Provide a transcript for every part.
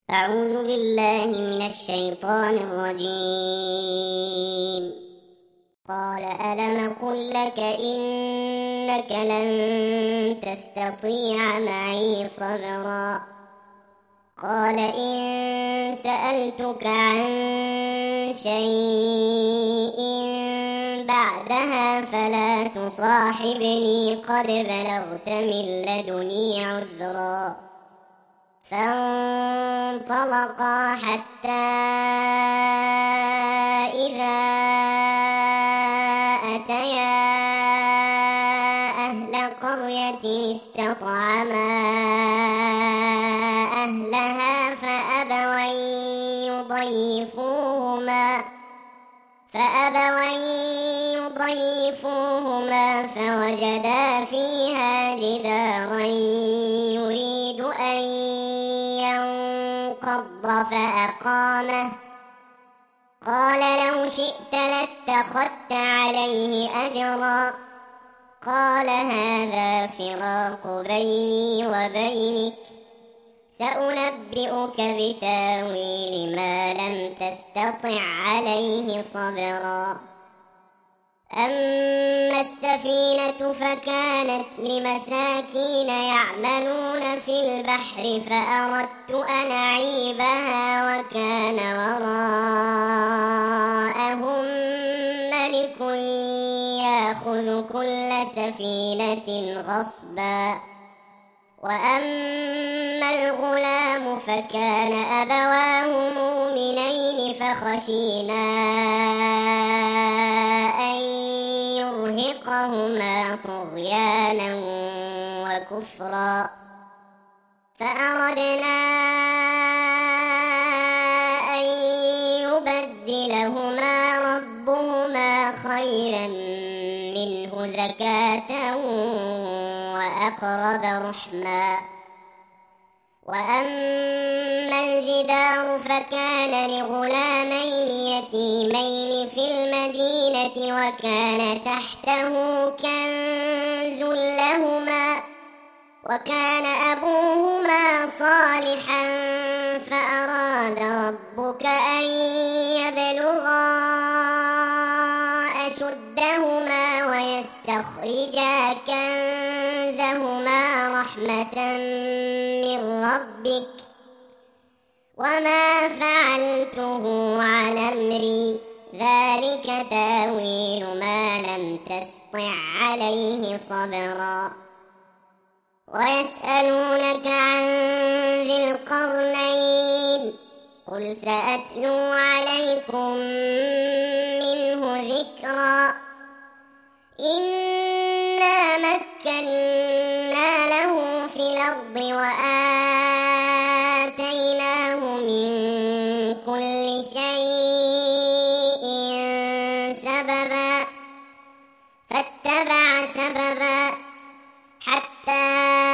أعوذ بالله من الشيطان الرجيم. قال ألم قل لك إنك لن تستطيع معي صبرا. قال إن سألتك عن شيء بعدها فلا تصاحبني قد بلغت من لدني عذرا. فانطلقا حتى إذا أتيا أهل قرية استطعما أهلها فأبوا يضيفوهما فوجدا فيها جدارا يريد أن ينقض فأقامه. قال لو شئت لاتخذت عليه أجرا. قال هذا فراق بيني وبينك، سأنبئك بتاويل ما لم تستطع عليه صبرا. أما السفينة فكانت لمساكين يعملون في البحر فأردت أن أعيبها وكان وراءهم ملك يأخذ كل سفينة غصبا. وأما الغلام فكان أبواه مؤمنين فخشينا أن يرهقهما طغيانا وكفرا. فأردنا أن يبدلهما ربهما خيرا منه زكاة وأقرب رحما. وأما الجدار فكان لغلامين يتيمين في المدينة وكان تحته كنز لهما وكان أبوهما صالحا فأراد ربك أن يبلغا أشدهما ويستخرجا كنزهما رحمة من ربك وما فعلته عن أمري ذلك تاويل ما لم تسطع عليه صبرا. ويسألونك عن ذي القرنين قل سأتلو عليكم منه ذكرا. إنا مكنا له في الأرض وآتيناه من كل شيء سببا فاتبع سببا حتى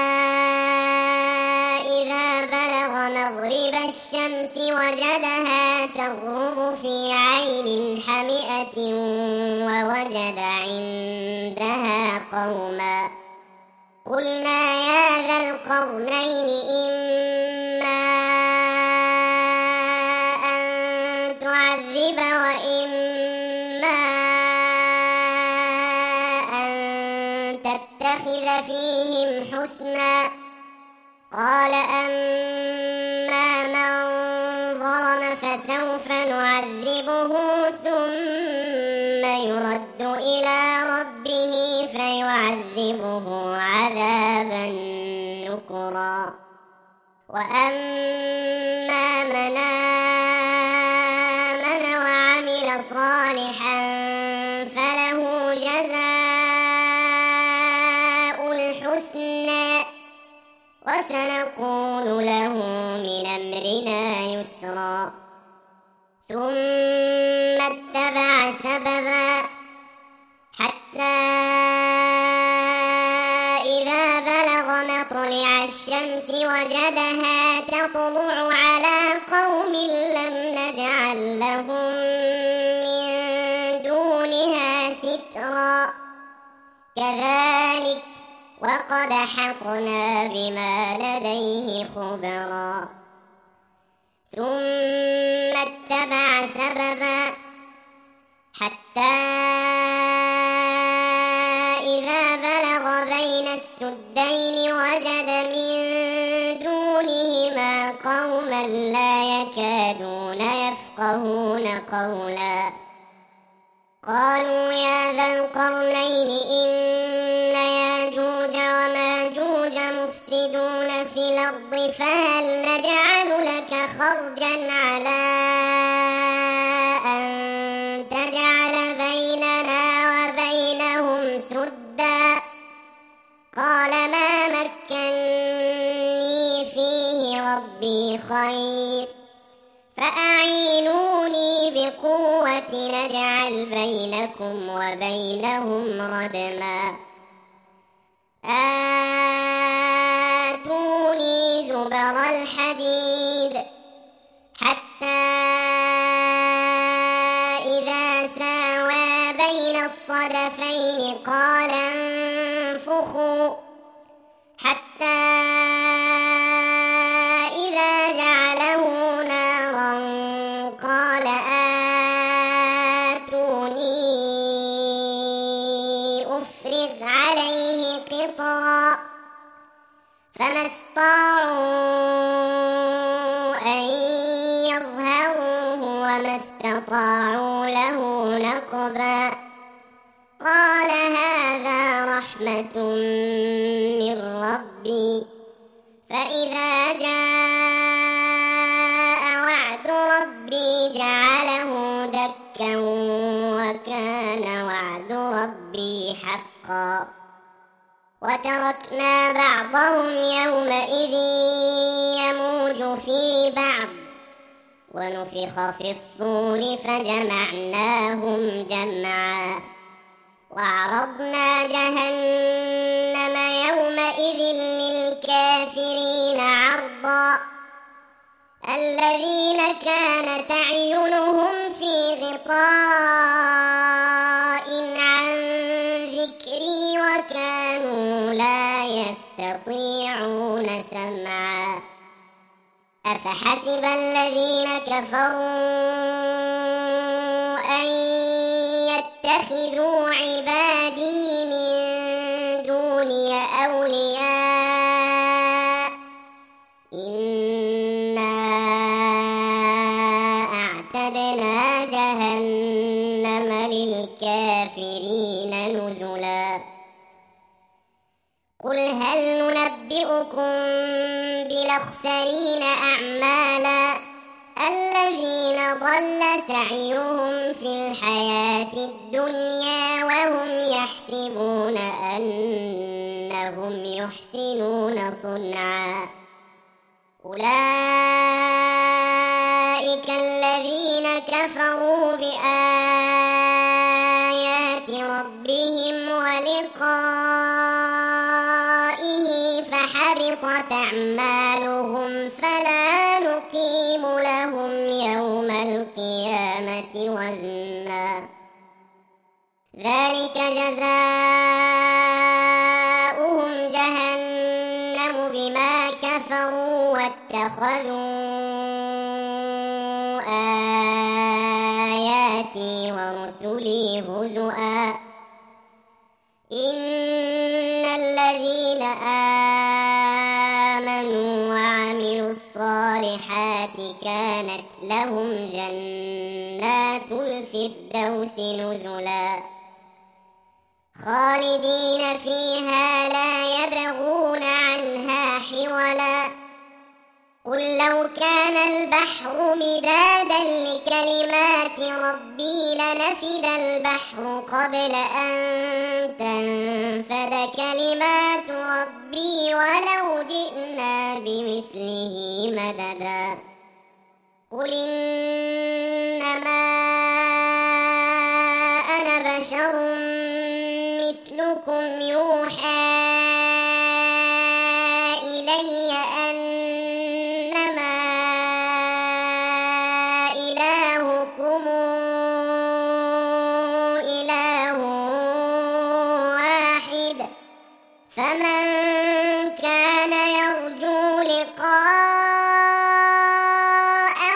إذا بلغ مغرب الشمس وجدها تغرب في عين حمئة ووجد عندها قوما. قلنا يا ذا القرنين إما أن تعذب وإما أن تتخذ فيهم حسنا. قال أما من ظلم فسوف نعذبه ثم يرد إلى ربه فيعذبه عذابا نكرا. وأما من آمن وعمل صالحا فله جزاء الحسنى وسنقول له من أمرنا يسرا. ثم اتبع سببا حتى إذا بلغ مطلع الشمس وجدها تطلع على قوم لم نجعل لهم من دونها سترا. كذلك وقد أحطنا بما لديه خبرا. ثم اتبع سببا حتى إذا بلغ بين السدين وجد من دونهما قوما لا يكادون يفقهون قولا قالوا يا ذا القرنين إن ياجوج وماجوج مفسدون في الأرض فهل نجعل لك خرجا على أن تجعل بيننا وبينهم سدا قال ما مكني فيه ربي خير فأعينوني بقوة نجعل بينكم وبينهم ردما آتوني زبر الحديد حتى إذا ساوى بين الصدفين قال انفخوا حتى إذا جعله نارا قال آتوني أفرغ عليه قطرا فما استطاعوا أن يظهروه وما استطاعوا له نقبا قال هذا رحمة من ربي فإذا جاء وعد ربي جعله دكا وكان وعد ربي حقا وتركنا بعضهم يومئذ يموج في بعض ونفخ في الصور فجمعناهم جمعا وعرضنا جهنم يومئذ للكافرين عرضا الذين كانت أعينهم في غطاء عن ذكري وكانوا لا يستطيعون سمعا أفحسب الذين كفروا أن يتخذوا عبادي من دوني أولياء إنا أعتدنا جهنم للكافرين نزلا قل هل ننبئكم بالأخسرين أعمالا الذين ضل سعيهم في الحياة الدنيا وهم يحسبون أنهم يحسنون صنعا أولئك الذين كفروا بآيات ربهم ولقائه فحبطت أعمالهم فلا نقيم لهم يوم القيامة وزنا ذلك جزاؤهم جهنم بما كفروا واتخذوا آياتي ورسلي هزؤا إن الذين آمنوا وعملوا الصالحات كانت لهم جنات الفردوس نزلا خالدين فيها لا يبغون عنها حولا قل لو كان البحر مدادا لكلمات ربي لنفد البحر قبل أن تنفد كلمات ربي ولو جئنا بمثله مددا قل إنما أنا بشر مثلكم يوحى إلي أنما إلهكم إله واحد فمن كان يرجو لقاء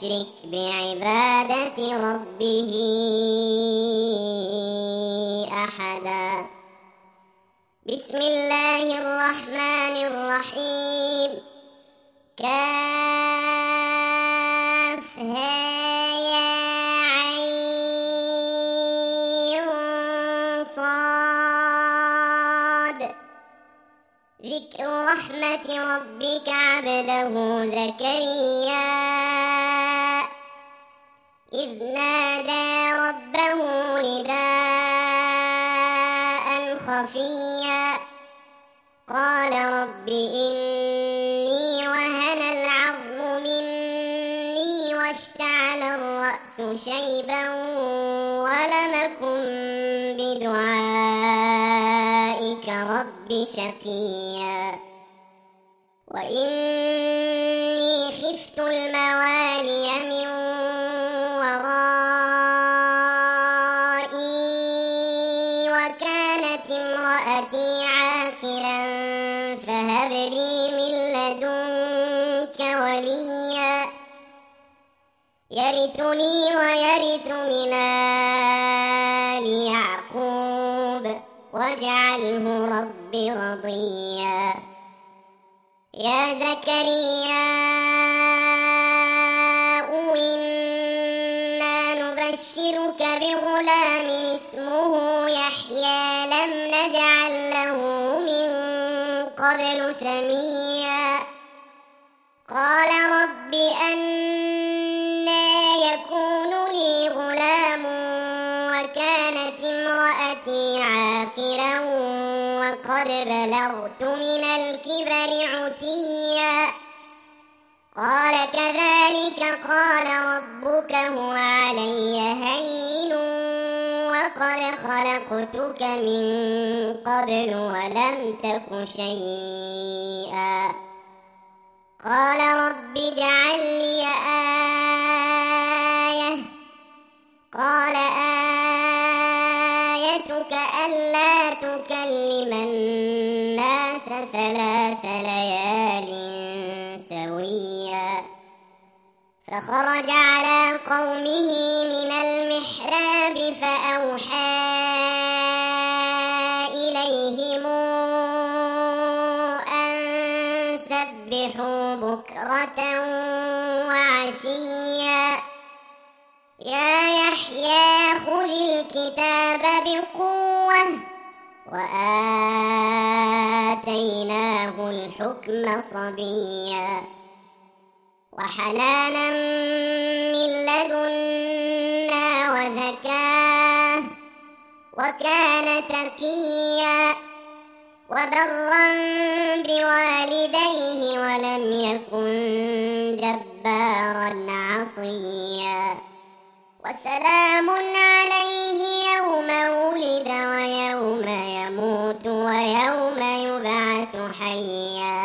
يشرك بعبادة ربه أحدا. بسم الله الرحمن الرحيم. ذكر رحمة ربك عبده زكريا إذ نادى ربه نداء خفيا قال رب إني وهن العظم مني واشتعل الرأس شيبا ولم أكن بدعائك رب شقيا وإني خفت الموالي من ورائي وكانت امرأتي عاقرا فهب لي من لدنك وليا يرثني ويرث من آل يعقوب واجعله رب رضيا. يا زكريا إنا نبشرك بغلام اسمه يحيى لم نجعل له من قبل سميا قال رب أنى يكون لي غلام وكانت امرأتي عاقرا وقد بلغت من الكبر عتيا قال كذلك قال ربك هو علي هين وقد خلقتك من قبل ولم تك شيئا قال رب اجعل لي آية قال آيتك ألا تكلم الناس 3 ليال سويا فخرج على قومه من المحراب فأوحى إليهم أن سبحوا بكرة وعشيا يا يحيى خذ الكتاب بقوة وآتيناه الحكم صبيا وحنانا من لدنا وزكاة وكان تقيا وبرا بوالديه ولم يكن جبارا عصيا وسلام عليه يوم ولد ويوم يموت ويوم يبعث حيا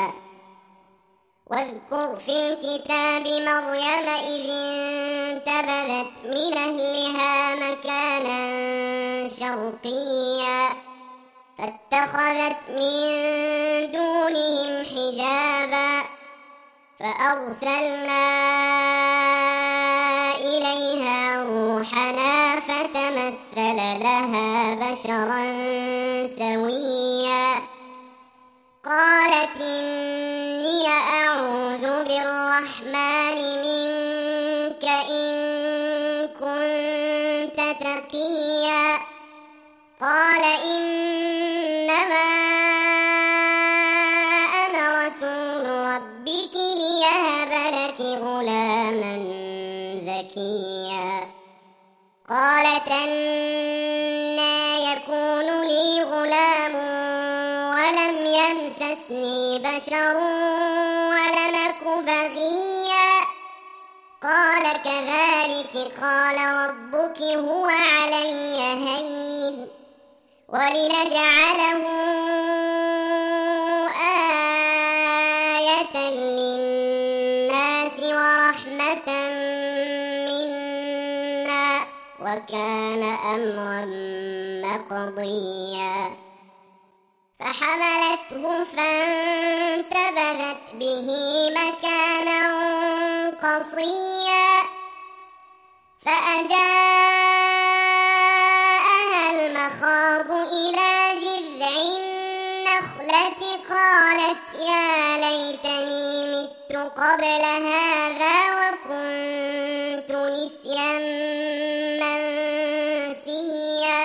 واذكر في الكتاب مريم إذ انتبذت من أهلها مكانا شرقيا فاتخذت من دونهم حجابا فأرسلنا إليها روحنا فتمثل لها بشرا سويا قالت إني أعوذ بالرحمن منك إن كنت تقيا قال إنما أنا رسول ربك ليهب لك غلاما زكيا قالت أنى يكون لي غلام ولم يمسسني بشر ولم أك بغيا قال كذلك قال ربك هو علي هين ولنجعله آية للناس ورحمة منا وكان أمرا مقضيا فحملته فانتبذت به مكانا قصيا فأجاءها المخاض إلى جذع النخلة قالت يا ليتني مت قبل هذا وكنت نسيا منسيا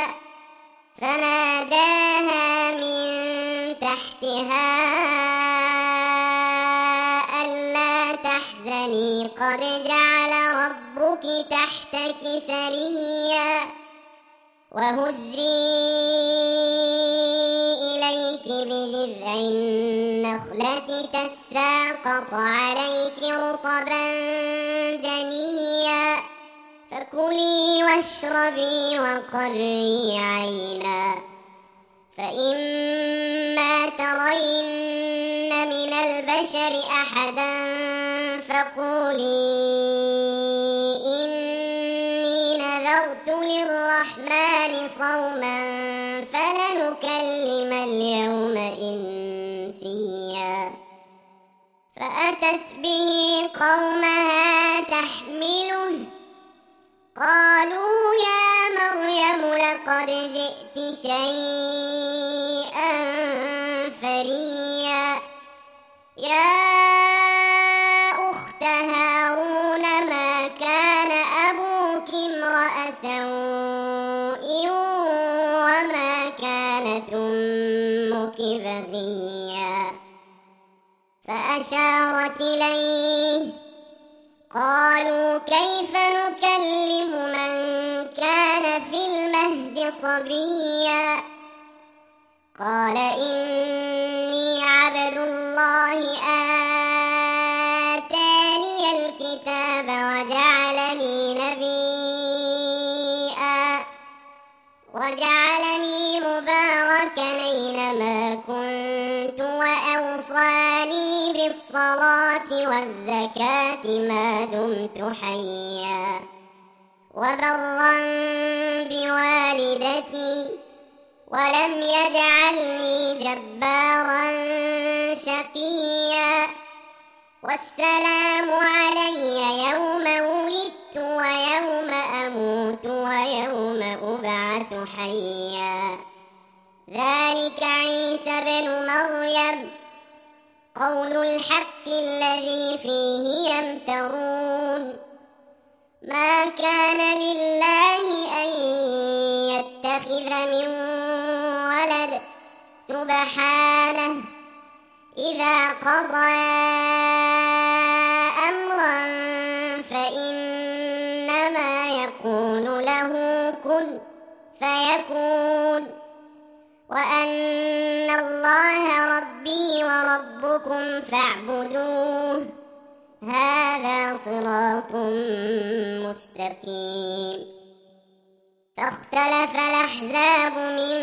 فناداها من تحتها ألا تحزني قد جعل ربك تحتك سريا وهزي إليك بجذع النخلة تساقط عليك رطبا جنيا فكلي واشربي وقري عينا فإما ترين من البشر أحدا فقولي إني نذرت للرحمن صوما فلنكلم اليوم إنسيا فأتت به قومها تحمله قالوا يا مريم لقد جئت شيئا فريا يا أخت هارون ما كان أبوك امرأ سوء وما كانت أمك بغيا فأشارت إليه قالوا كيف نكلم من كان في المهد صبيا قال إني عبد الله آتاني الكتاب وجعلني نبيا وجعلني مباركا أينما كنت وأوصاني بالصلاة والزكاة ما دمت حيا وبرا بوالدتي ولم يجعلني جبارا شقيا والسلام علي يوم ولدت ويوم أموت ويوم أبعث حيا ذلك عيسى بن مريم قول الحق الذي فيه يمترون ما كان لله أن يتخذ من ولد سبحانه إذا قضى أمرا فإنما يقول له كن فيكون وأن الله ربي وربكم فاعبدوه هذا صراط مستقيم فاختلف الأحزاب من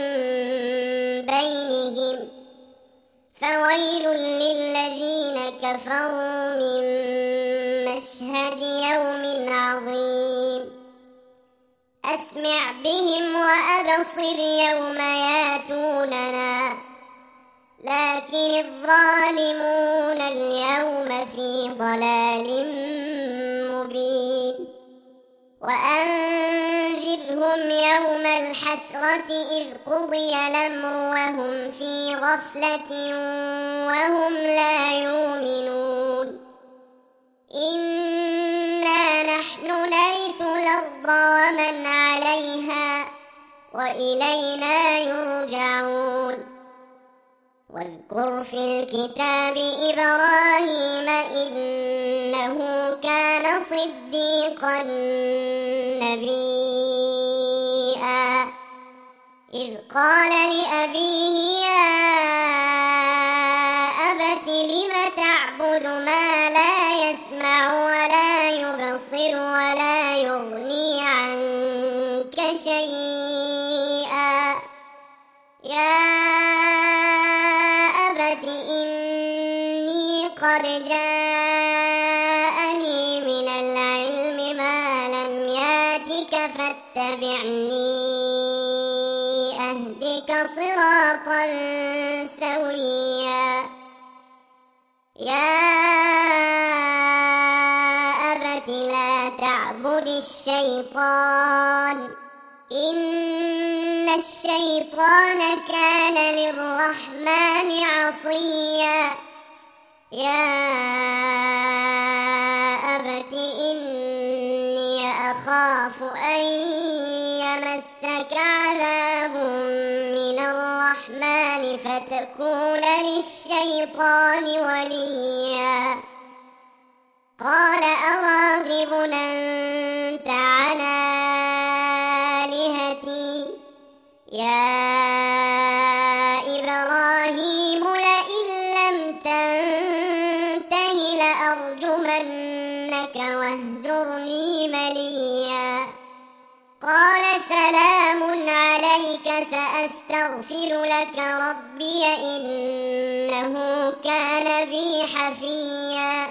بينهم فويل للذين كفروا من مشهد يوم عظيم أسمع بهم وأبصر يوم ياتوننا لكن الظالمون اليوم في ضلال مبين وأنذرهم يوم الحسرة إذ قضي الأمر وهم في غفلة وهم لا يؤمنون إنا نحن نرث الأرض ومن عليها وإلينا يرجعون واذكر في الكتاب إبراهيم إنه كان صديقا نبيا إذ قال لأبيه يا أبت لم تعبد ما لا يسمع ولا يبصر ولا يغني عنك شيئا يا أبت إني قد جاءني من العلم ما لم ياتك فاتبعني أهدك صراطا سويا يا أبت لا تعبد الشيطان إن الشيطان كان للرحمن عصيا يا أبت إني أخاف أن يمسك عذاب من الرحمن فتكون للشيطان وليا قال أراغب أنت عن آلهتي يا إبراهيم لئن لم تنته لأرجمنك واهجرني مليا قال سلام عليك سأستغفر لك ربي إنه كان بي حفيا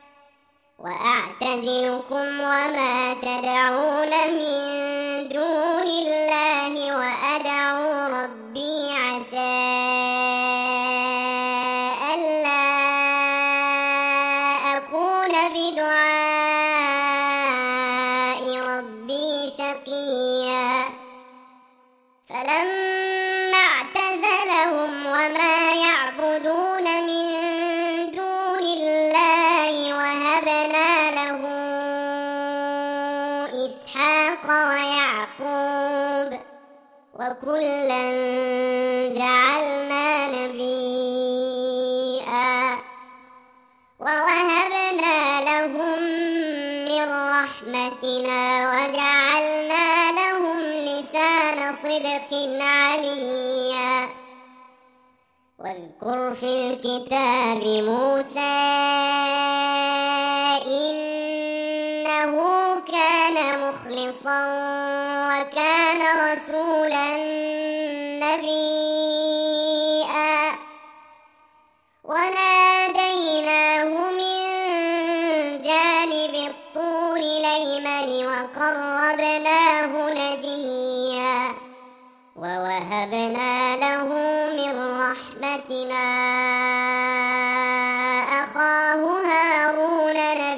وأعتزلكم وما تدعون من دون الله وأدعو ربي عسى ألا أكون بدعاء ربي شقيا فلما اعتزلهم وما يعبدون من دون الله وهبنا له إسحاق ويعقوب وكلا جعلنا نبيا ووهبنا لهم من رحمتنا وجعلنا لهم لسان صدق عليا واذكر في الكتاب موسى إنه كان مخلصا وكان رسولا نبيا وناديناه من جانب الطور الأيمن وقربناه نجيا ووهبنا له من رحمتنا أخاه هارون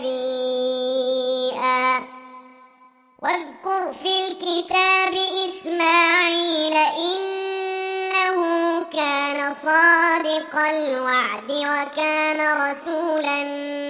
نبيا واذكر في الكتاب إسماعيل إنه كان صادق الوعد وكان رسولا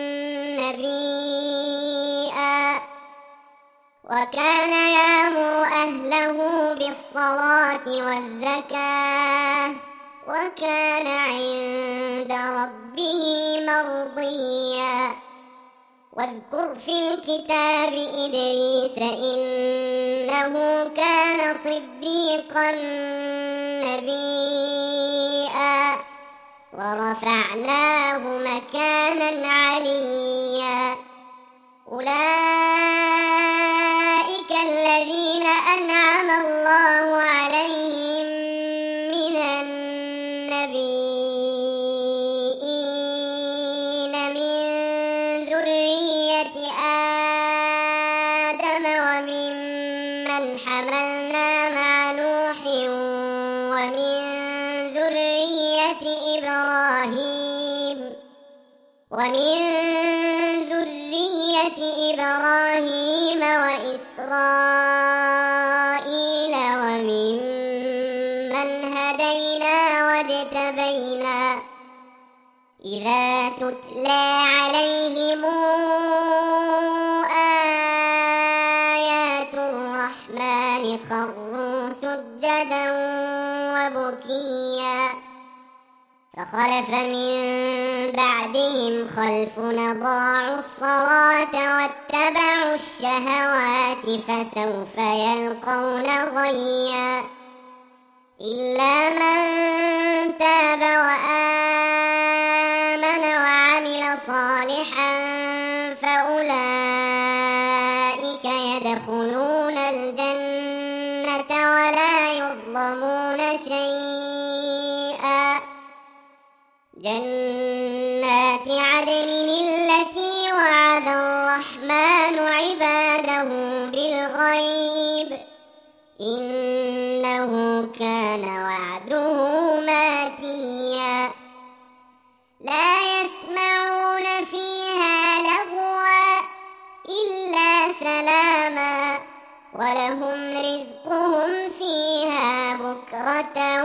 نبيا وكان يأمر أهله بالصلاة والزكاة وكان عند ربه مرضيا واذكر في الكتاب إدريس إنه كان صديقا نبيا ورفعناه مكانا عليا أولئك الذين أنعم الله عليهم من النبيين من ذرية آدم وممن حملنا مع نوح ومن ذرية إبراهيم وإسرائيل وممن هدينا واجتبينا إذا تتلى عليهم آيات الرحمن خروا سجدا وبكيا فخلف من بعدهم خلف أضاعوا الصلاة واتبعوا الشهوات فسوف يلقون غيا إلا من تاب وآمن وعمل صالحا فأولئك يدخلون الجنة ولا يظلمون شيئا جنات عدن التي وعد الرحمن عباده بالغيب إنه كان وعده ماتيا لا يسمعون فيها لغوا إلا لهم رزقهم فيها بكرة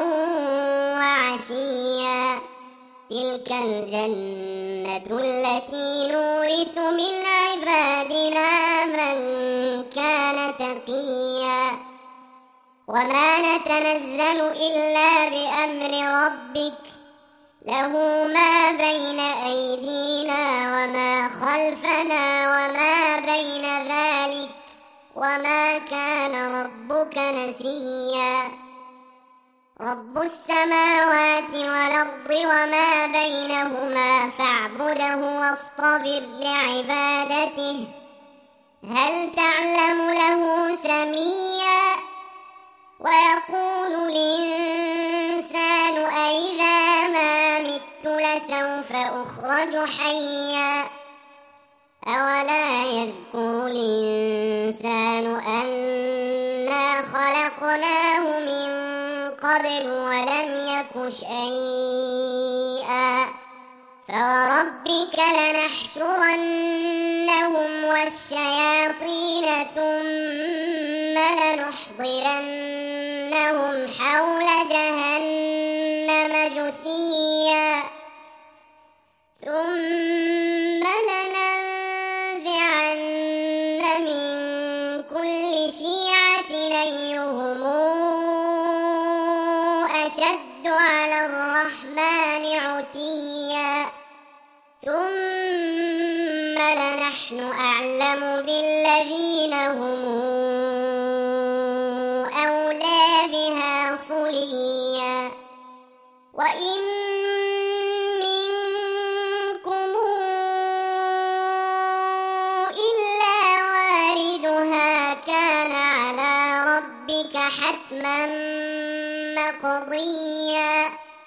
وعشيا تلك الجنة التي نورث من عبادنا من كان تقيا وما نتنزل إلا بأمر ربك له ما بين أيدينا وما خلفنا وما بين ذلك وما كان ربك نسيا رب السماوات والأرض وما بينهما فاعبده واصطبر لعبادته هل تعلم له سميا ويقول الإنسان أإذا ما مت لسوف أخرج حيا أولا يذكر الإنسان أنا خلقناه من قبل ولم يك شيئا فوربك لنحشرنهم والشياطين ثم لنحضرنهم حول جهنم جثيا ثم لننزعن من كل شيعة أيهم أشد على الرحمن عتيا ثم لنحن أعلم بالذين هم أولى بها صليا وإن منكم إلا واردها كان على ربك حتما مقضيا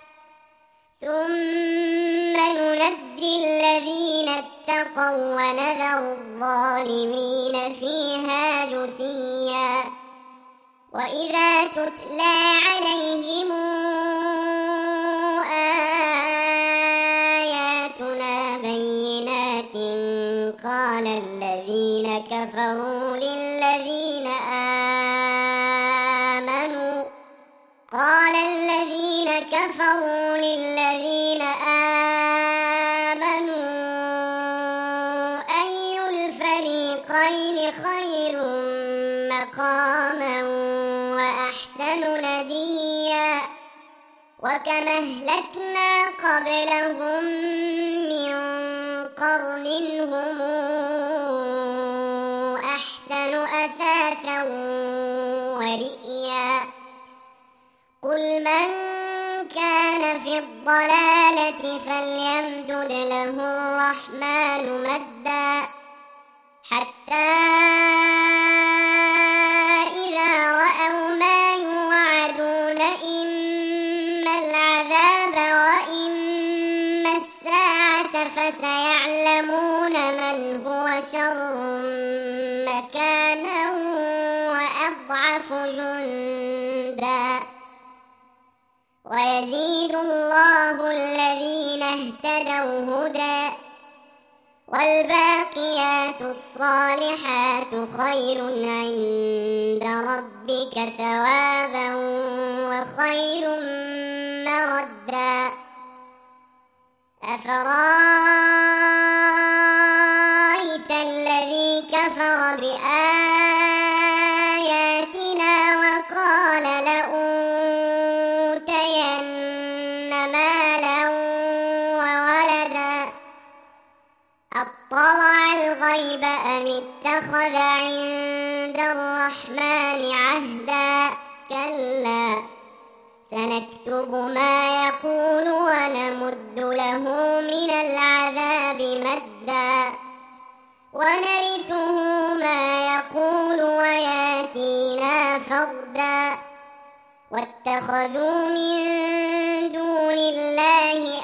ثم ننجي الذين اتقوا ونذر الظالمين فيها جثيا وإذا تتلى عليهم آياتنا بينات قال الذين كفروا للذين آمنوا أي الفريقين خير مقاما وأحسن نديا وكم أهلكنا قبلهم من قرن هم أحسن أثاثا ورئيا قل من كان في الضلالة فليمدد له الرحمن مدا حتى إذا رأوا ما يوعدون إما العذاب وإما الساعة فسيعلمون من هو شر مكانا وأضعف جندا ويزيد الله الذين اهتدوا هدى والباقيات الصالحات خير عند ربك ثوابا وخير مردا أفرأيت الذي كفر بآياتنا وقال لأوتين مالا وولدا أطلع الغيب أم اتخذ عند الرحمن عهدا كلا سنكتب ما يقول ونمد له من العذاب مدا ونرثه ما يقول وياتينا فردا واتخذوا من دون الله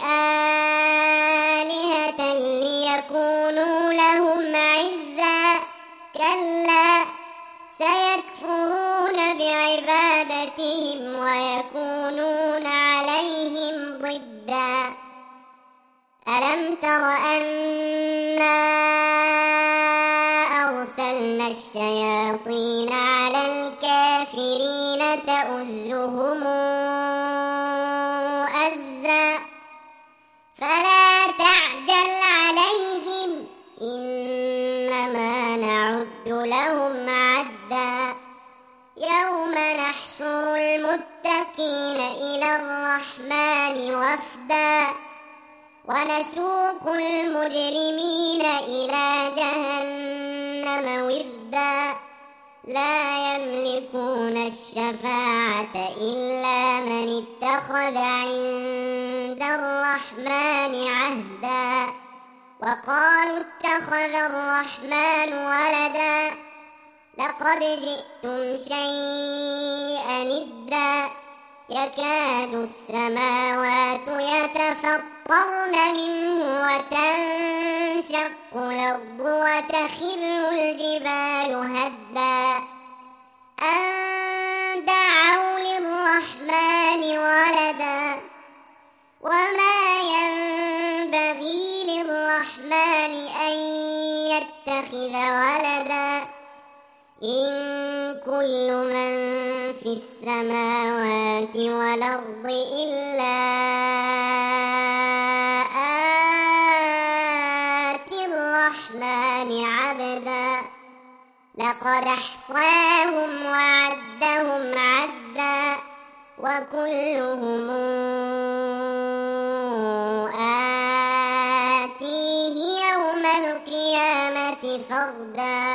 آلهة ليكونوا لهم عزا كلا سيكفرون بعبادتهم ويكونون عليهم ضدا ألم تر أنا أرسلنا الشياطين على تعزهم أزا فلا تعجل عليهم إنما نعد لهم عدا يوم نحشر المتقين إلى الرحمن وفدا ونسوق المجرمين إلى جهنم وردا لا يملكون الشفاعة إلا من اتخذ عند الرحمن عهدا وقالوا اتخذ الرحمن ولدا لقد جئتم شيئا إدا يكاد السماوات يتفطرن منه وتنشق الأرض وتخر الجبال هدا أن دعوا للرحمن ولدا وما ينبغي للرحمن أن يتخذ ولدا إن كل من في السماوات والأرض إلا آتي الرحمن عبدا لقد أحصاهم وعدهم عدا وكلهم آتيه يوم القيامة فردا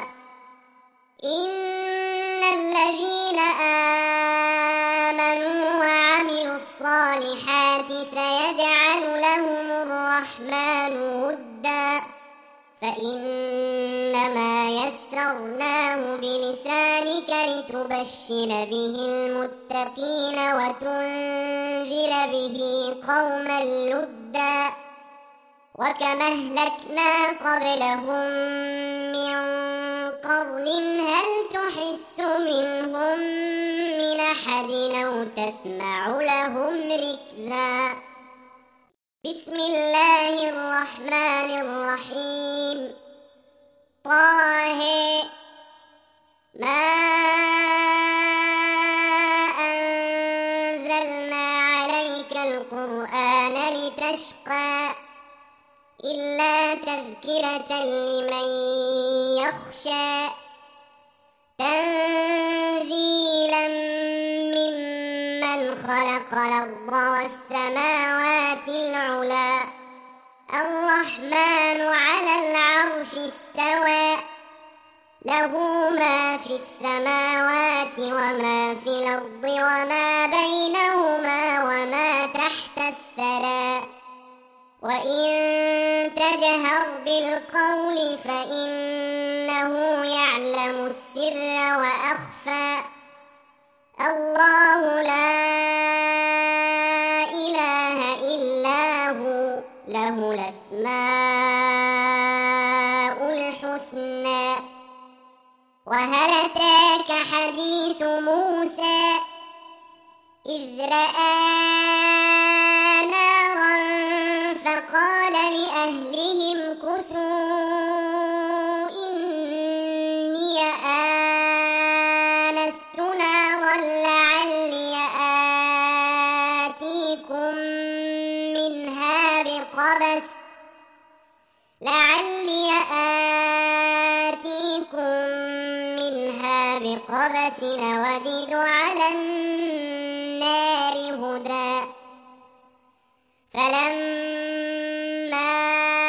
إن الذين آمنوا وعملوا الصالحات سيجعل لهم الرحمن ودا فإنما يسرناه بلسانك لتبشر به المتقين وتنذر به قوما لدا وكما أهلكنا قبلهم من قرن هل تحس منهم من أحد أو تسمع لهم ركزا بسم الله الرحمن الرحيم طه ما أنزلنا عليك القرآن لتشقى إلا تذكرة لمن يخشى تنزيلا ممن خلق الأرض والسماوات العلى الرحمن على العرش استوى له ما في السماوات وما في الأرض وما بينهما وما تحت الثرى وإن تجهر بالقول فإنه يعلم السر وأخفى الله لا إله إلا هو له الأسماء الحسنى وهل أتاك حديث موسى إذ رأى نارا فقال لأهلهم كثوا إني آنست نارا لعلي آتيكم منها بقبس وجد على النار هدى فلما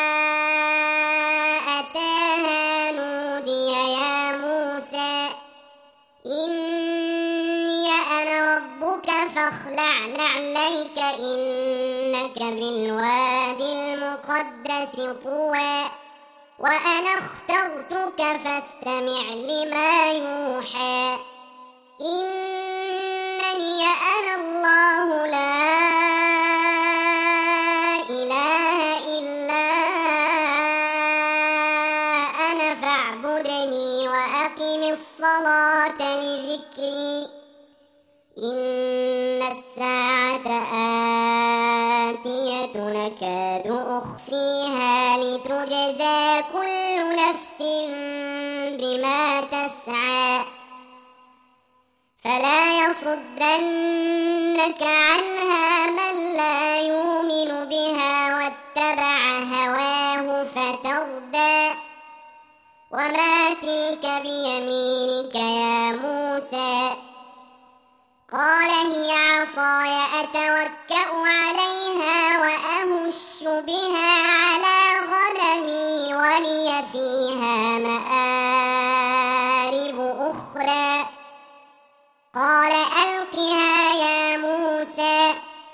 أتاها نودي يا موسى إني أنا ربك فاخلع نعليك إنك بالوادي المقدس طوى وأنا اخترتك فاستمع لما يوحى إنني أنا الله لا إله إلا أنا فاعبدني وأقم الصلاة لذكري إن الساعة آتية نكاد أخفيها لتجزى كل نفس بما تسعى فلا يصدنك عنها من لا يؤمن بها واتبع هواه فتردى وما تلك بيمينك يا موسى قال هي عصاي أتوكأ عليها وأهش بها على غنمي ولي فيها مآرب أخرى قال ألقها يا موسى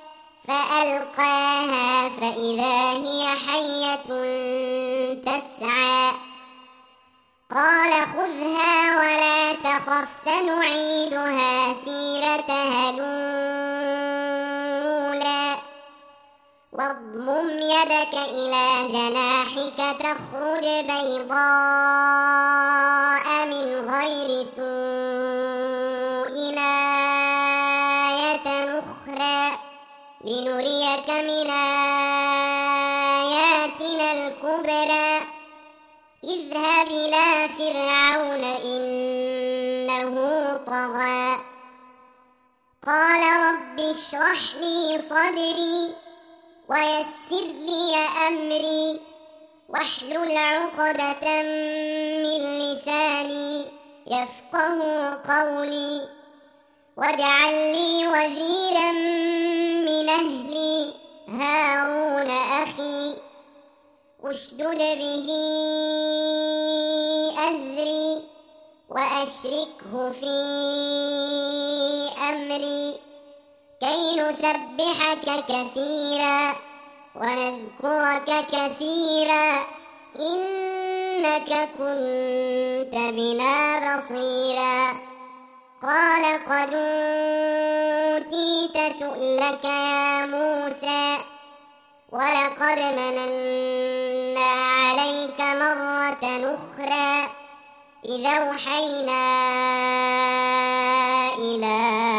فألقاها فإذا هي حية تسعى قال خذها ولا تخف سنعيدها سيرتها الأولى واضمم يدك إلى جناحك تخرج بيضاء من غير سوء آية أخرى لنريك من آياتنا الكبرى اذهب إلى فرعون إنه طغى قال رب اشرح لي صدري ويسر لي أمري واحلل عقدة من لساني يفقه قولي واجعل لي وزيرا من أهلي هارون أخي اشدد به أزري وأشركه في أمري كي نسبحك كثيرا ونذكرك كثيرا إنك كنت بنا بصيرا قال قد أوتيت سؤلك يا موسى ولقد مننا عليك مرة أخرى إذا أوحينا إلى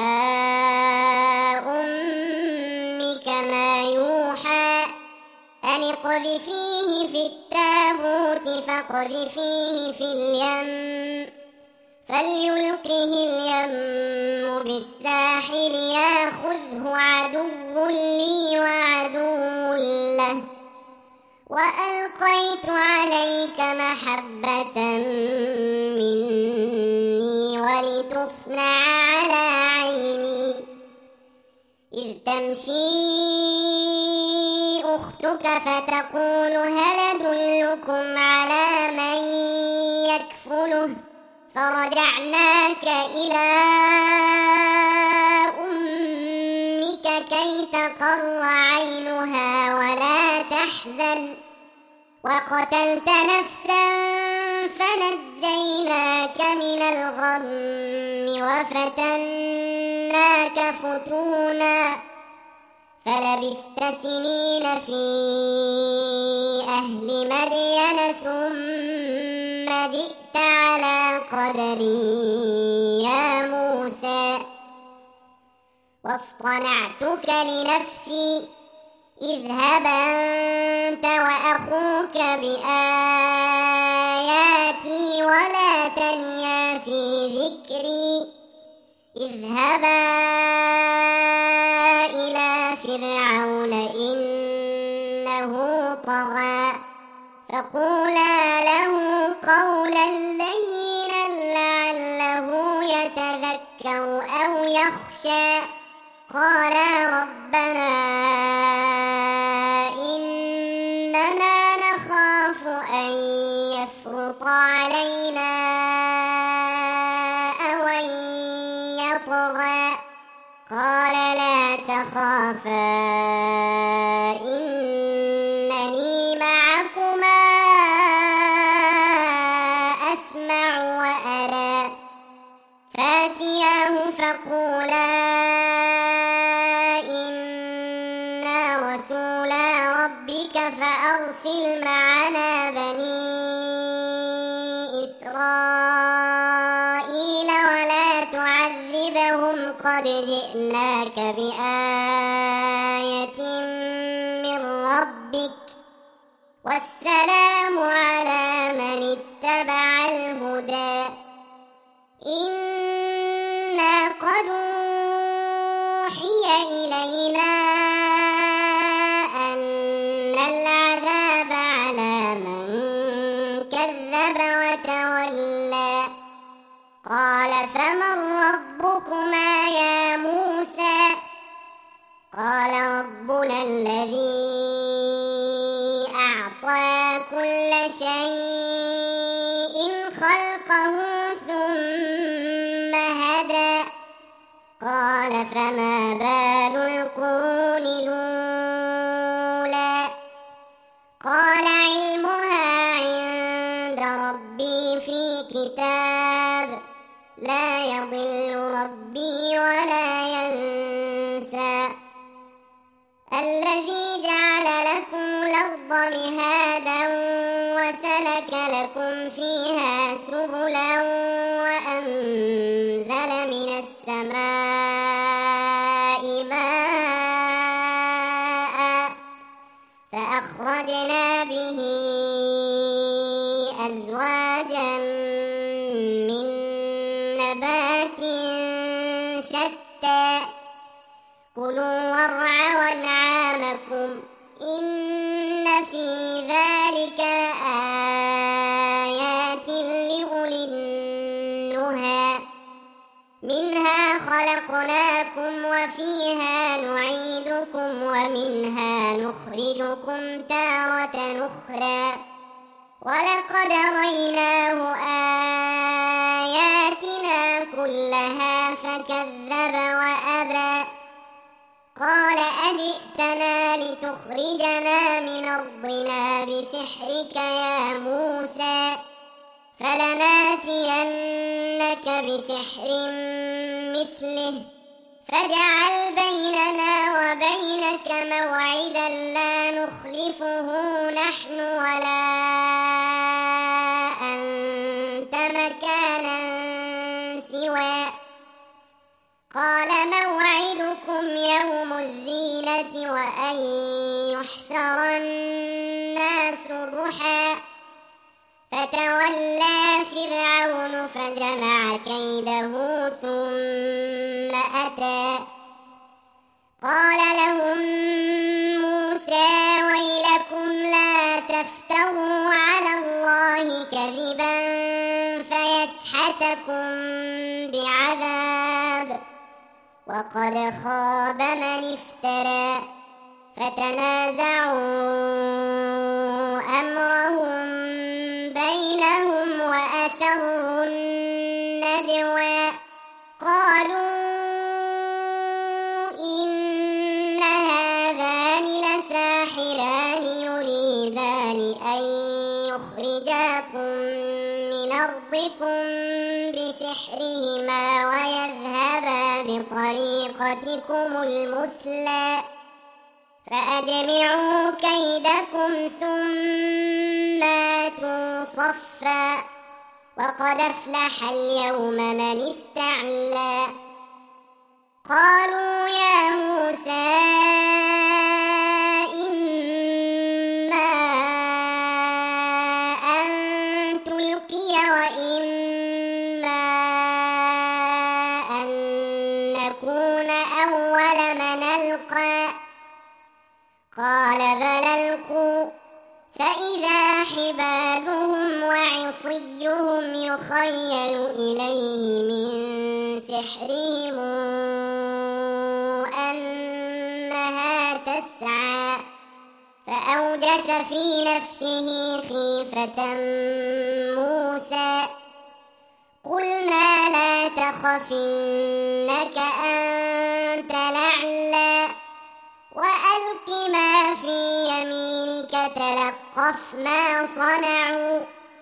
أمك ما يوحى أن اقذفيه في التابوت فاقذفيه في اليم فليلقه اليم بالساحل ياخذه عدو لي وعدو له وألقيت عليك محبة مني ولتصنع على عيني إذ تمشي أختك فتقول هل أدلكم على من يكفله فرجعناك إلى أمك كي تقر عينها ولا تحزن وقتلت نفسا فنجيناك من الغم وفتناك فتونا فلبثت سنين في أهل مدين ثم جئت على قدري يا موسى واصطنعتك لنفسي اذهب أنت وأخوك بآياتي ولا تنيا في ذكري اذهبا إلى فرعون إنه طغى فقولا له قولا لينا لعله يتذكر أو يخشى قالا ربنا إننا نخاف أن يفرط علينا أو أن يطغى قال لا تخافا إنني معكما أسمع وأرى فاتياه فقولا إنا رسولا ربك فأرسل معنا بني إسرائيل ولا تعذبهم قد جئناك بآية من ربك والسلام على من اتبع الهدى إنا قد الذي أعطى كل شيء خلقه ثم هدى قال فما بال القرون الأولى قال علمها عند ربي في كتاب لا يضل ربي ولا ينسى الذي جعل لكم الأرض مهادا وسلك لكم فيها سبلا وأنزل من السماء ماء فأخرجنا به أزواجا من نبات شتى كلوا وارعوا أنعامكم إن في ذلك لآيات لأولي النهى منها خلقناكم وفيها نعيدكم ومنها نخرجكم تارة أخرى ولقد رأيناه آياتنا كلها فكذب وأبى قال أجئتنا لتخرجنا من أرضنا بسحرك يا موسى فلناتينك بسحر مثله فاجعل بيننا وبينك موعدا لا نخلفه نحن ولا أنت مكانا سوى قال موعدكم يوم الزينة وأن يحشر الناس ضحى فتولى فرعون فجمع كيده ثم أتى قال لهم موسى ويلكم لا تفتروا على الله كذبا فيسحتكم بعذاب وقد خاب من افترى فتنازعوا أمرهم بينهم وأسروا النجوى قالوا إن هذان لساحران يريدان أن يخرجاكم من أرضكم بسحرهما ويذهبا بطريقتكم المثلى فأجمعوا كيدكم ثم آتوا صفا وقد أفلح اليوم من استعلى قالوا يا موسى إما أن تلقي وإما أن نكون أول من ألقى قال بل ألقوا فإذا حبالهم وعصيهم يخيل إليه من سحرهم أنها تسعى فأوجس في نفسه خيفة موسى قلنا لا تخف إنك أنت الأعلى وألق ما في يمينك تلقف ما صنعوا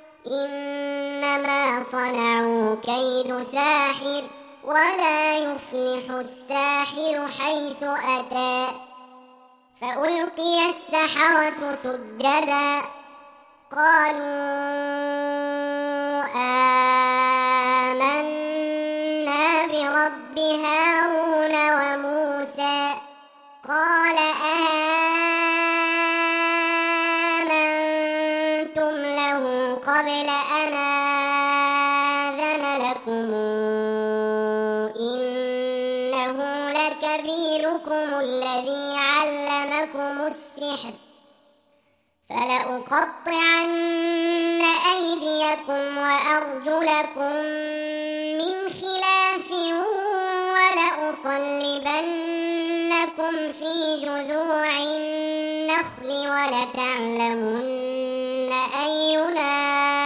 إنما صنعوا كيد ساحر ولا يفلح الساحر حيث أتى فألقي السحرة سجدا قالوا آمنا برب هارون وموسى قال آمنتم له قبل أن آذن لكم إنه لكبيركم الذي علمكم السحر فلأقطعن أيديكم وأرجلكم من خلاف ولأصلبنكم في جذوع النخل ولتعلمن أينا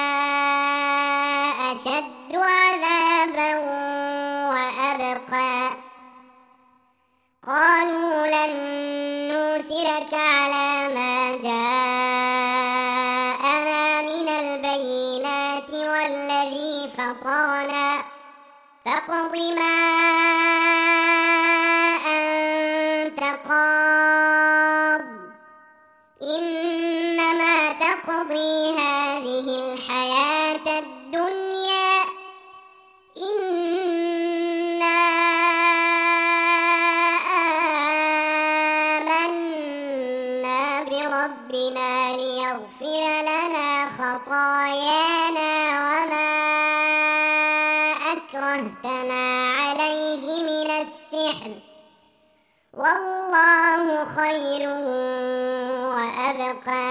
أشد عذابا وأبقى قالوا لن نؤثرك على ما جاءنا من البينات والذي فطرنا فاقض ما أنت قاض إنما تقضي هذه الحياة الدنيا إنا آمنا بربنا ليغفر لنا خطايانا وما أكرهتنا عليه من السحر والله خير وأبقى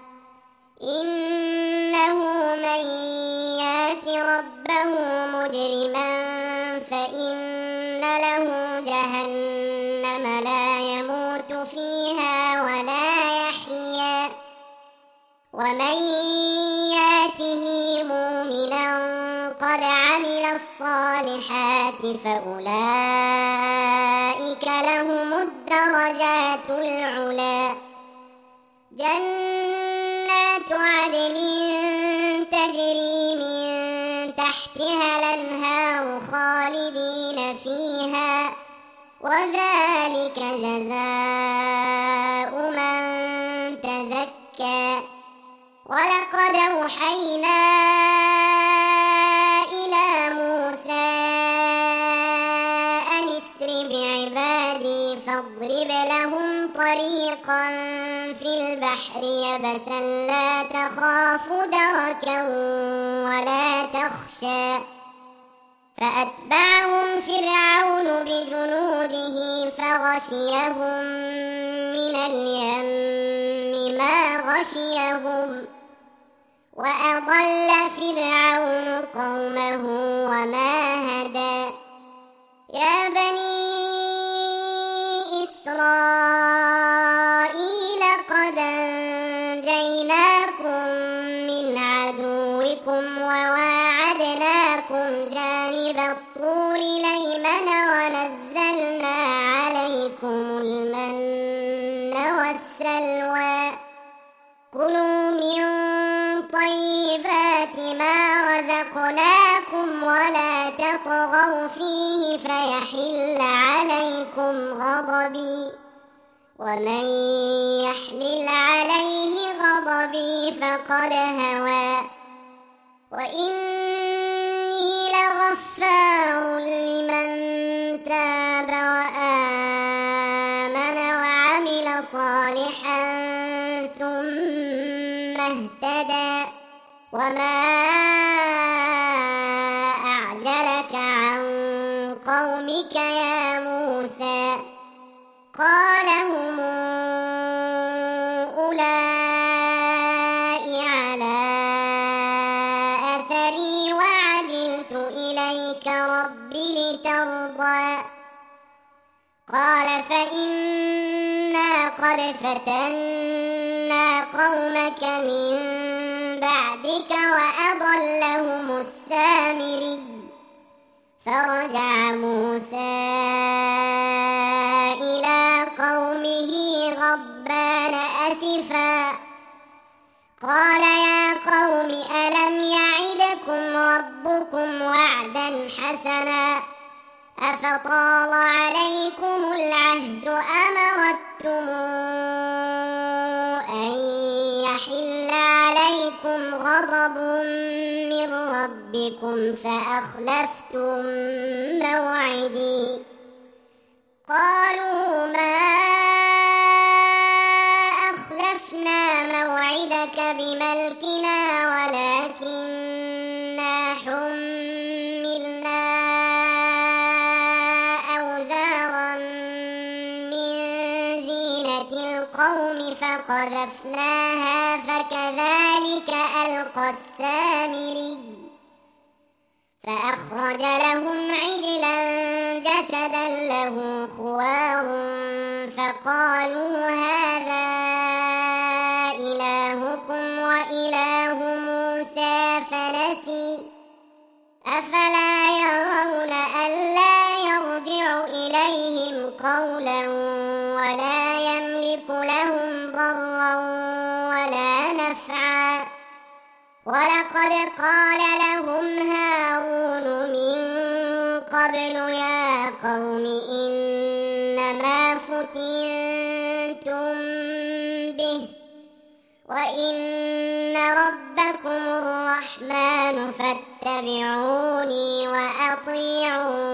إنه من يات ربه مجرما فإن له جهنم لا يموت فيها ولا يحيا ومن ياته مؤمنا قد عمل الصالحات فأولئك لهم الدرجات العلى جنات عدن تجري من تحتها الأنهار خالدين فيها وذلك جزاء من تزكى ولقد أوحينا إلى موسى أن اسر بعبادي فاضرب لهم طريقا في البحر يبسا لا تخاف دركا ولا تخشى فأتبعهم فرعون بجنوده فغشيهم من اليم ما غشيهم وأضل فرعون قومه وما هدى يا بني إسرائيل قد أنجيناكم من عدوكم وواعدناكم جانب الطور الأيمن ونزلنا عليكم المن والسلوى كلوا من طيبات ما رزقناكم ولا تطغوا فيه فيحل عليكم غضبي ومن يحلل عليه غضبي فقد هوى وإني لغفار لمن تاب وآمن وعمل صالحا ثم اهتدى وما أعجلك عن قومك يا موسى قال هم أولئك على أثري وعجلت إليك رب لترضى قال فإنا قد فتنا قومك من بعدك وأضلهم السامري فرجع موسى إلى قومه غضبان أسفا قال يا قوم ألم يعدكم ربكم وعدا حسنا أفطال عليكم العهد أمردتم أن يحل عليكم غضب من ربكم فأخلفتم موعدي قالوا ما أخلفنا موعدك بملكنا ولكننا حملنا أوزارا من زينة القوم فقذفناها فكذلك ألقى السامري فأخرج لهم عجلا جسدا له خوار فقالوا هذا قال لهم هارون من قبل يا قوم إنما فتنتم به وإن ربكم الرحمن فاتبعوني وأطيعوا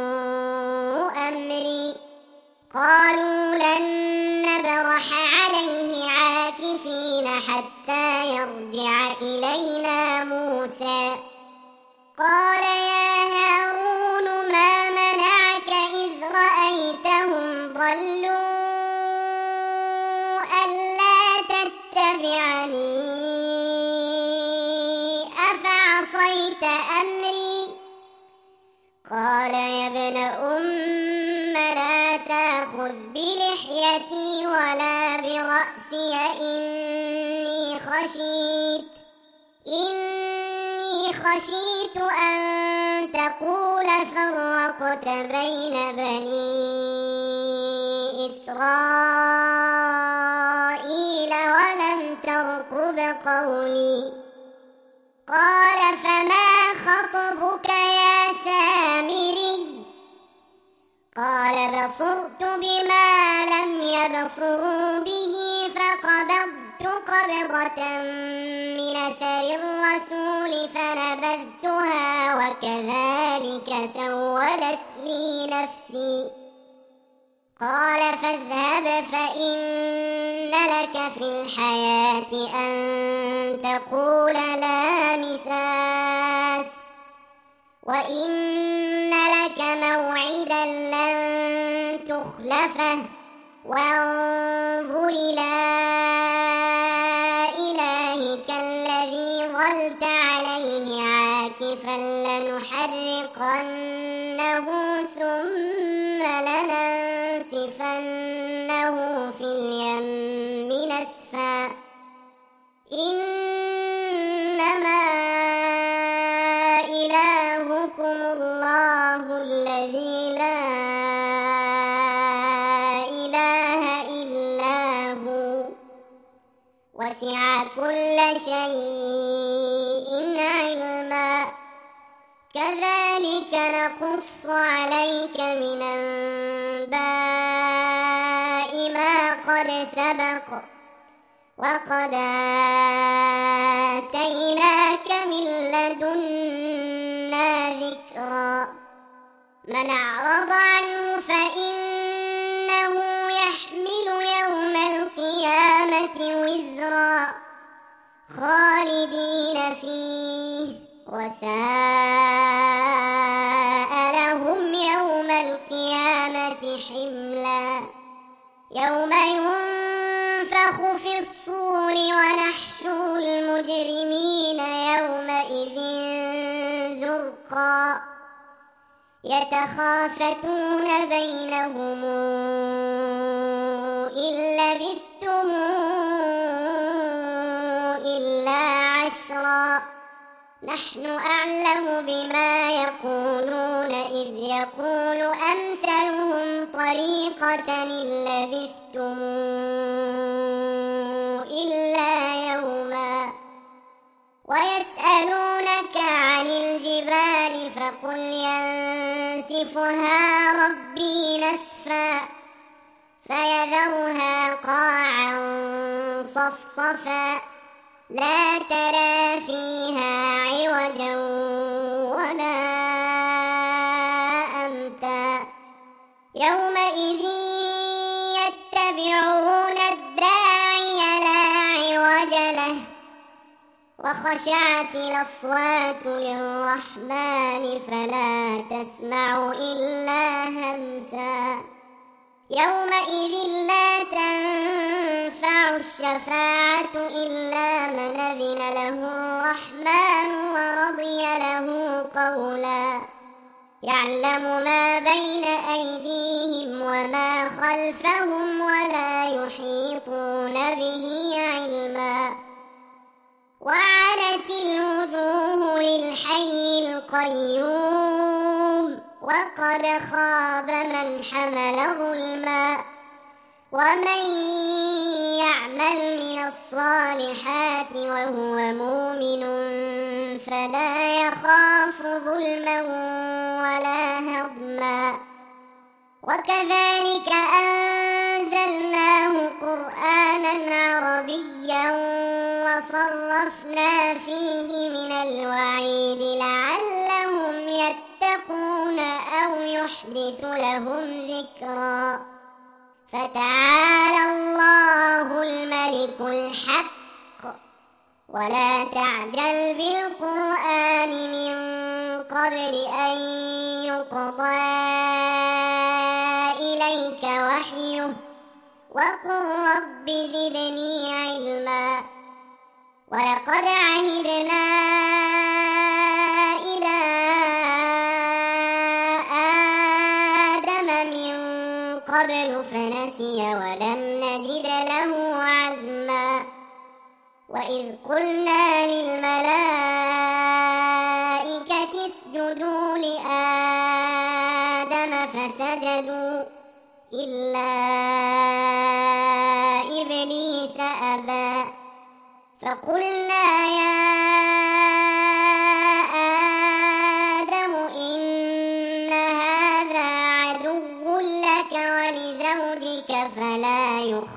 أمري. قالوا لن نبرح عليه عاكفين حتى يرجع إلينا موسى. قال يا هارون ما منعك إذ رأيتهم ضلوا ألا تتبعني أفعصيت أمري؟ قال يا ابن لا تأخذ بلحيتي ولا برأسي إني خشيت أن تقول فرقت بين بني إسرائيل ولم ترقب قولي. قال فما خطبك يا سامري؟ قال بصرت بما لم يبصروا به فقبضت قبضة من أثر الرسول فنبذتها وكذلك سولت لي نفسي. قال فاذهب فإن لك في الحياة أن تقول لا مساس وإن لك موعدا لن تخلفه وانظر إلى إلهك الذي ظلت عليه عاكفا لنحرقنه ثم لننسفنه في اليم نسفا إنما إلهكم الله الذي لا إله إلا هو وسع كل شيء علما. كذلك نقص عليك من أنباء ما قد سبق وقد آتيناك من لدنا ذكرا. من أعرض عنه فإنه يحمل يوم القيامة وزرا خالدين فيه وساء لهم يوم القيامة حملا. يوم ينفخ في الصور ونحشر المجرمين يومئذ زرقا يتخافتون بينهم إن لبثتم إلا عشرا نحن أعلم بما يقولون إذ يقول أمثلهم طريقة إن لبثتم إلا يوما. ويسألونك عن الجبال فقل ينسفها ربي نسفا فيذرها قاعا صفصفا لا ترى فيها عوجا ولا أمتا. يومئذ يتبعون الداعي لا عوج له وخشعت الأصوات للرحمن فلا تسمع إلا همسا. يومئذ لا تنفع الشفاعة إلا من أذن له الرحمن ورضي له قولا. يعلم ما بين أيديهم وما خلفهم ولا يحيطون به علما. وعنت الوجوه للحي القيوم وقد خاب من حمل ظلما. ومن يعمل من الصالحات وهو مؤمن فلا يخاف ظلما ولا هضما وكذلك أنزلناه قرآنا عربيا وصرفنا فيه من الوعيد لعلهم يتقون أو يحدث لهم ذكرا فتعالى الله الملك الحق ولا تعجل بالقرآن من قبل أن يقضى إليك وحيه وقل رب زدني علما ولقد عهدنا إلى آدم من قبل فنسي ولم نجد له عزما وإذ قلنا للملائكة اسجدوا لآدم فسجدوا إلا إبليس أبى فقلنا يا آدم إن هذا عدو لك ولزوجك فلا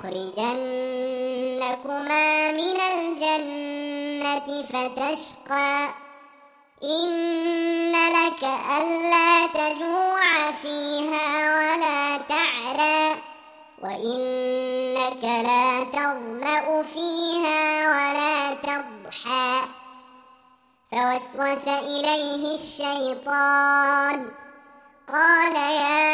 يخرجنكما من الجنة فتشقى إن لك ألا تجوع فيها ولا تعرى وإنك لا تظمأ فيها ولا تضحى فوسوس إليه الشيطان قال يا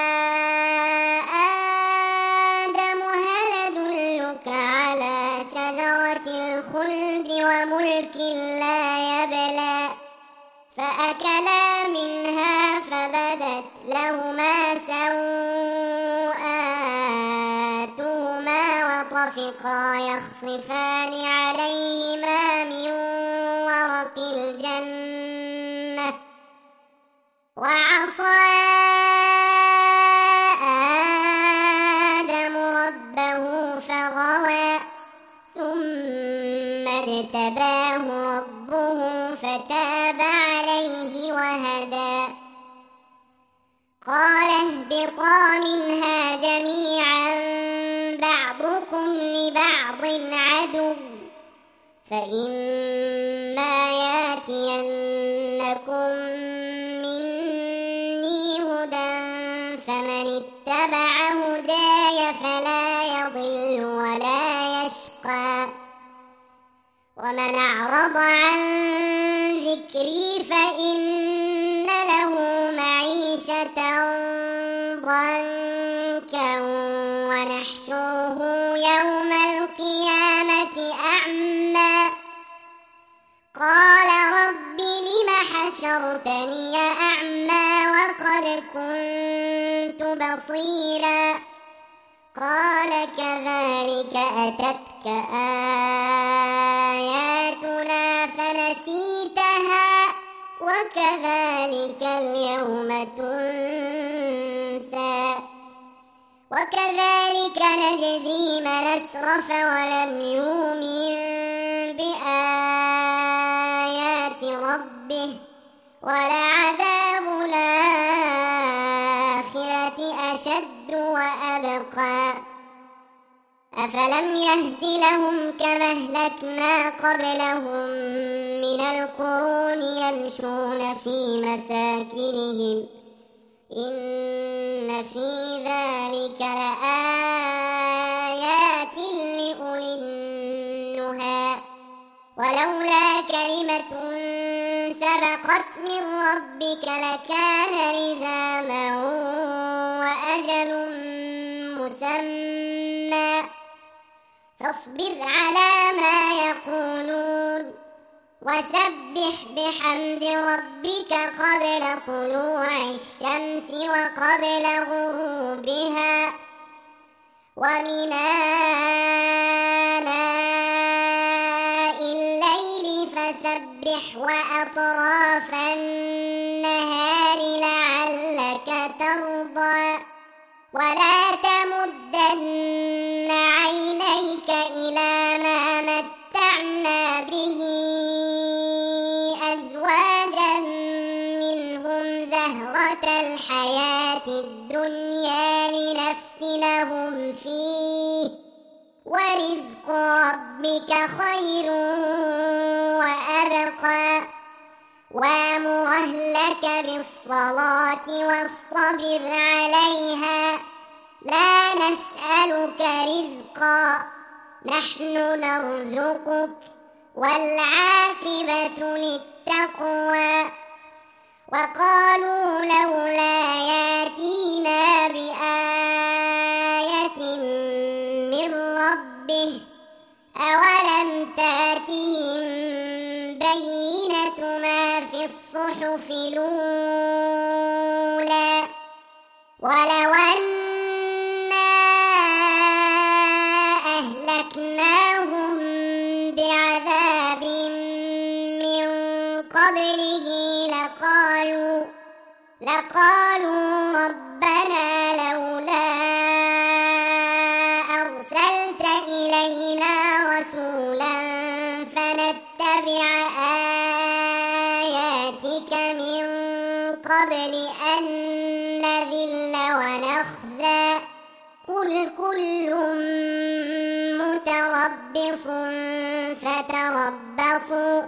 آدم هل أدلك على شجرة الخلد وملك لا يبلى فأكلا منها فبدت لهما سوآتهما وطفقا يخصفان عليهما من ورق الجنة وعصى آدم ربه فغوى ثم اجتباه ربه فتاب عليه وهدى قال اهبطا منها جميعا بعضكم لبعض عدو فإما ياتينكم مني هدى فمن اتبع هداي فلا يضل ولا يشقى ومن أعرض عن ذكري فإن له معيشة ضنكا ونحشره يوم القيامة أعمى قال رب لم حشرتني أعمى وقد كنت بصيرا قال كذلك أتتك آياتنا فنسيتها وكذلك اليوم تنسى وكذلك نجزي من أسرف ولم يؤمن بآيات ربه ولعذاب الآخرة أشد وأبقى أفلم يهد لهم كما أهلكنا قبلهم من القرون يمشون في مساكنهم إن في ذلك لآيات لأولي النهى ولولا كلمة سبقت من ربك لكان لزاما وأجل مسمى فاصبر على ما يقولون وسبح بحمد ربك قبل طلوع الشمس وقبل غروبها ومن آناء الليل فسبح وأطراف النهار لعلك ترضى ولا تمدن عينيك إلى ما متعنا به زهرة الحياة الدنيا لنفتنهم فيه ورزق ربك خير وأبقى وأمر أهلك بالصلاة واصطبر عليها لا نسألك رزقا نحن نرزقك والعاقبة للتقوى وقالوا لولا ياتينا بآية من ربه أولم تاتهم بينة ما في الصحف الأولى ولو أنا أهلكناهم بعذاب من قبله لقالوا ربنا لولا أرسلت إلينا رسولا فنتبع آياتك من قبل أن نذل ونخزى قل كل متربص فتربصوا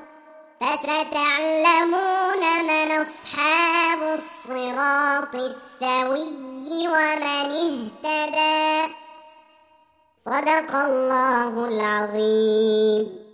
فستعلمون من أصحاب الصراط السوي ومن اهتدى صدق الله العظيم.